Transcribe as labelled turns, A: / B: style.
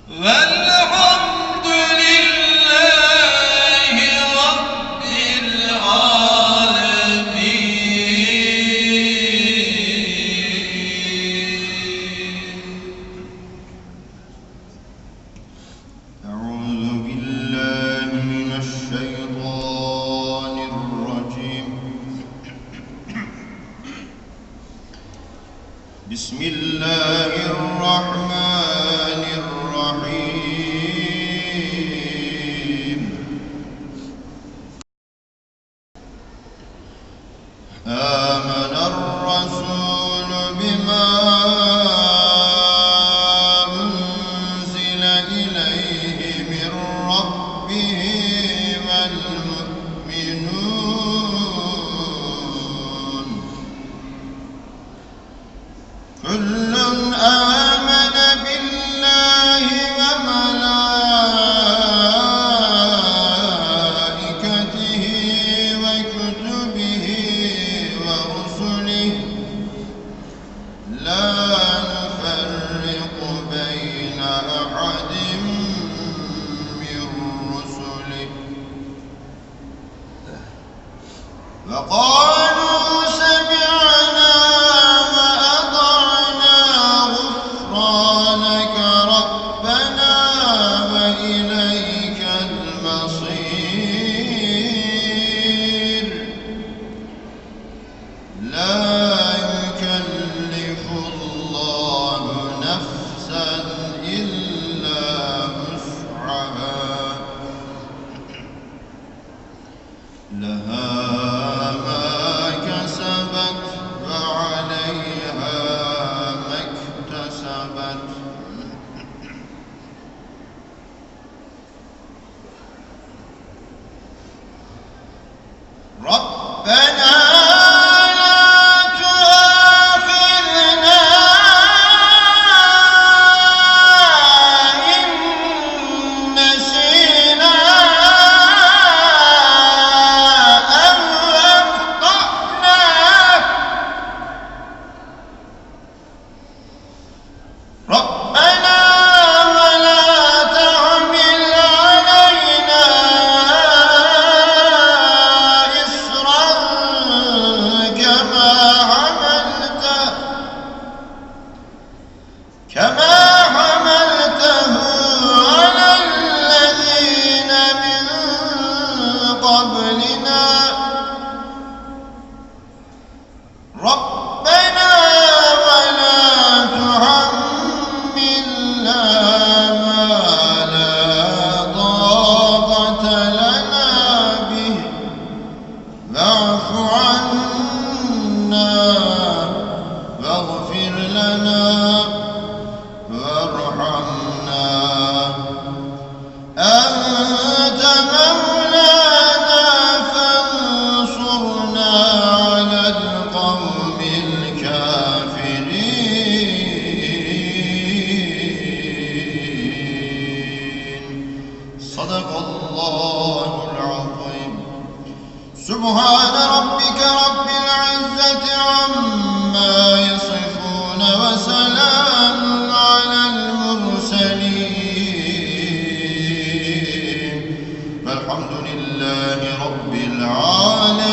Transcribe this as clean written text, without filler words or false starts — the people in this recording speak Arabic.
A: والحمد لله رب العالمين.
B: أعوذ بالله من الشيطان الرجيم. بسم الله الرحمن الرحيم. آمن الرسول بما أنزل إليه من ربه والمؤمنون كل آمن بالله وملائكته وكتبه ورسله لا نفرق بين أحد من رسله وقالوا سمعنا وأطعنا غفرانك ربنا وإليك المصير لا يكلف الله نفسا إلا وسعها لها ما كسبت وعليها ما اكتسبت ربنا كما حملته على الذين من قبلنا ربنا ولا تحملنا ما لا طاقة لنا به واعف عنا واغفر لنا وارحمنا أنت مولانا فانصرنا على القوم الكافرين. صدق الله العظيم. سبحان ربك رب العزة عما يصفون وسلام على المرسلين والحمد لله رب العالمين.